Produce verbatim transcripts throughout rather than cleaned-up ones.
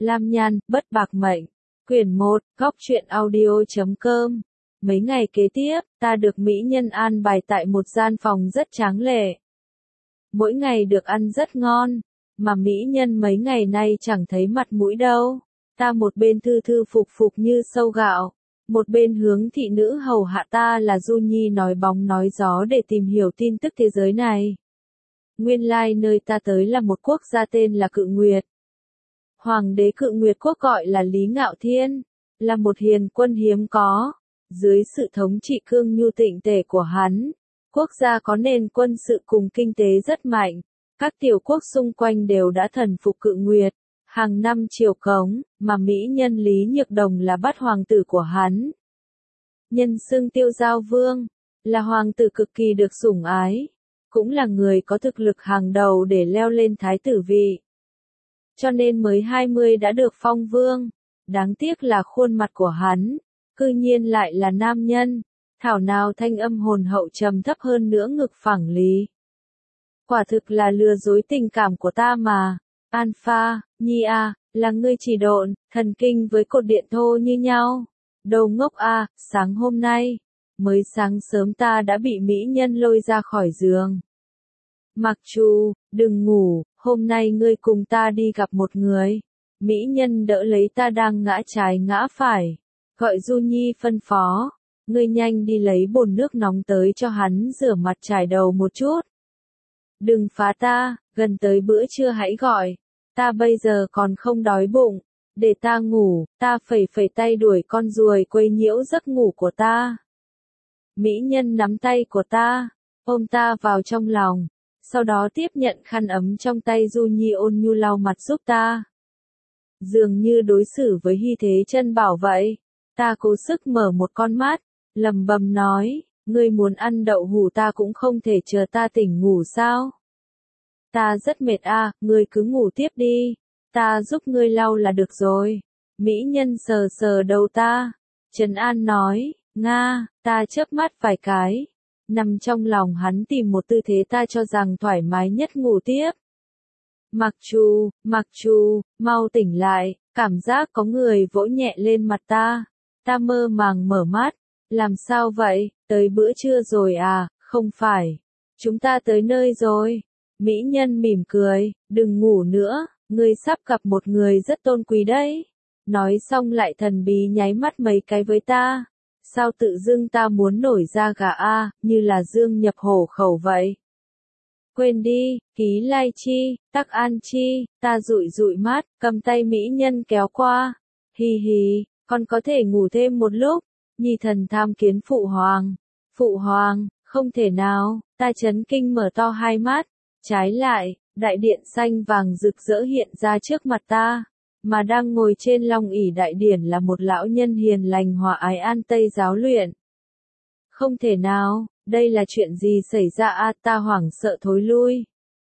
Lam Nhan, Bất Bạc Mệnh. Quyển một, góc truyện audio chấm com. Mấy ngày kế tiếp, ta được mỹ nhân an bài tại một gian phòng rất tráng lệ. Mỗi ngày được ăn rất ngon, mà mỹ nhân mấy ngày nay chẳng thấy mặt mũi đâu. Ta một bên thư thư phục phục như sâu gạo, một bên hướng thị nữ hầu hạ ta là Du Nhi nói bóng nói gió để tìm hiểu tin tức thế giới này. Nguyên lai nơi ta tới là một quốc gia tên là Cự Nguyệt. Hoàng đế Cự Nguyệt quốc gọi là Lý Ngạo Thiên, là một hiền quân hiếm có. Dưới sự thống trị cương nhu tịnh tể của hắn, quốc gia có nền quân sự cùng kinh tế rất mạnh. Các tiểu quốc xung quanh đều đã thần phục Cự Nguyệt, hàng năm triều cống, mà mỹ nhân Lý Nhược Đồng là bát hoàng tử của hắn. Nhân xưng Tiêu Giao Vương, là hoàng tử cực kỳ được sủng ái, cũng là người có thực lực hàng đầu để leo lên thái tử vị. Cho nên mới hai mươi đã được phong vương. Đáng tiếc là khuôn mặt của hắn, cư nhiên lại là nam nhân, thảo nào thanh âm hồn hậu trầm thấp hơn nữa ngực phẳng lý. Quả thực là lừa dối tình cảm của ta mà. Alpha, Nhi à, là ngươi chỉ độn, thần kinh với cột điện thô như nhau. Đầu ngốc à, sáng hôm nay, mới sáng sớm ta đã bị mỹ nhân lôi ra khỏi giường. Mặc Chu, đừng ngủ, hôm nay ngươi cùng ta đi gặp một người. Mỹ nhân đỡ lấy ta đang ngã trái ngã phải, gọi Du Nhi phân phó, ngươi nhanh đi lấy bồn nước nóng tới cho hắn rửa mặt chải đầu một chút. Đừng phá ta, gần tới bữa trưa hãy gọi, ta bây giờ còn không đói bụng, để ta ngủ, ta phẩy phẩy tay đuổi con ruồi quấy nhiễu giấc ngủ của ta. Mỹ nhân nắm tay của ta, ôm ta vào trong lòng, sau đó tiếp nhận khăn ấm trong tay Du Nhi ôn nhu lau mặt giúp ta. Dường như đối xử với hy thế chân bảo vậy, ta cố sức mở một con mắt, lầm bầm nói, ngươi muốn ăn đậu hũ ta cũng không thể chờ ta tỉnh ngủ sao? Ta rất mệt à, ngươi cứ ngủ tiếp đi, ta giúp ngươi lau là được rồi. Mỹ nhân sờ sờ đầu ta, trấn an nói, Nga, ta chớp mắt vài cái, nằm trong lòng hắn tìm một tư thế ta cho rằng thoải mái nhất ngủ tiếp. Mặc Chu, Mặc Chu, mau tỉnh lại, cảm giác có người vỗ nhẹ lên mặt ta. Ta mơ màng mở mắt, làm sao vậy, tới bữa trưa rồi à, không phải. Chúng ta tới nơi rồi. Mỹ nhân mỉm cười, đừng ngủ nữa, ngươi sắp gặp một người rất tôn quý đấy. Nói xong lại thần bí nháy mắt mấy cái với ta. Sao tự dưng ta muốn nổi da gà a, như là dương nhập hổ khẩu vậy. Quên đi, ký lai chi, tắc an chi, ta dụi dụi mắt, cầm tay mỹ nhân kéo qua. Hi hi, con có thể ngủ thêm một lúc. Nhi thần tham kiến phụ hoàng. Phụ hoàng, không thể nào, ta chấn kinh mở to hai mắt. Trái lại, đại điện xanh vàng rực rỡ hiện ra trước mặt ta. Mà đang ngồi trên long ỷ đại điển là một lão nhân hiền lành hòa ái an tây giáo luyện. Không thể nào, đây là chuyện gì xảy ra a, ta hoảng sợ thối lui.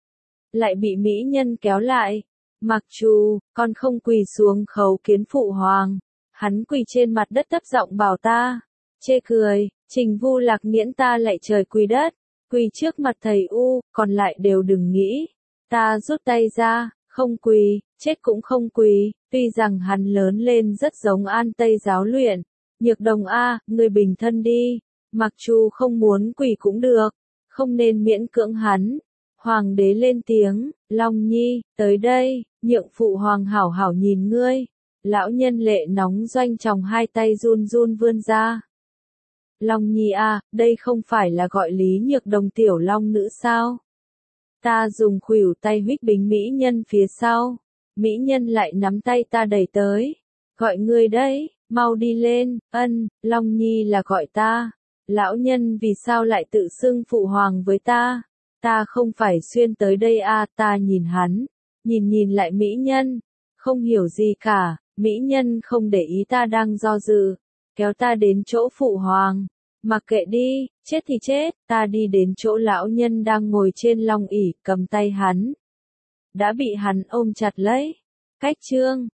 Lại bị mỹ nhân kéo lại. Mặc Chu, con không quỳ xuống khấu kiến phụ hoàng. Hắn quỳ trên mặt đất thấp giọng bảo ta. Chê cười, Trình Vu Lạc miễn ta lại trời quỳ đất. Quỳ trước mặt thầy U, còn lại đều đừng nghĩ. Ta rút tay ra, không quỳ, chết cũng không quỳ. Tuy rằng hắn lớn lên rất giống an tây giáo luyện. Nhược Đồng a, người bình thân đi. Mặc Chu không muốn quỳ cũng được, không nên miễn cưỡng hắn. Hoàng đế lên tiếng, Long Nhi, tới đây, nhượng phụ hoàng hảo hảo nhìn ngươi. Lão nhân lệ nóng doanh tròng hai tay run run vươn ra. Long Nhi à, đây không phải là gọi Lý Nhược Đồng tiểu long nữ sao? Ta dùng khuỷu tay huých bính mỹ nhân phía sau. Mỹ nhân lại nắm tay ta đẩy tới. Gọi ngươi đấy, mau đi lên, ân, Long Nhi là gọi ta. Lão nhân vì sao lại tự xưng phụ hoàng với ta? Ta không phải xuyên tới đây à, ta nhìn hắn, nhìn nhìn lại mỹ nhân, không hiểu gì cả, mỹ nhân không để ý ta đang do dự, kéo ta đến chỗ phụ hoàng. Mặc kệ đi, chết thì chết, ta đi đến chỗ lão nhân đang ngồi trên long ỷ, cầm tay hắn. Đã bị hắn ôm chặt lấy. Cách chương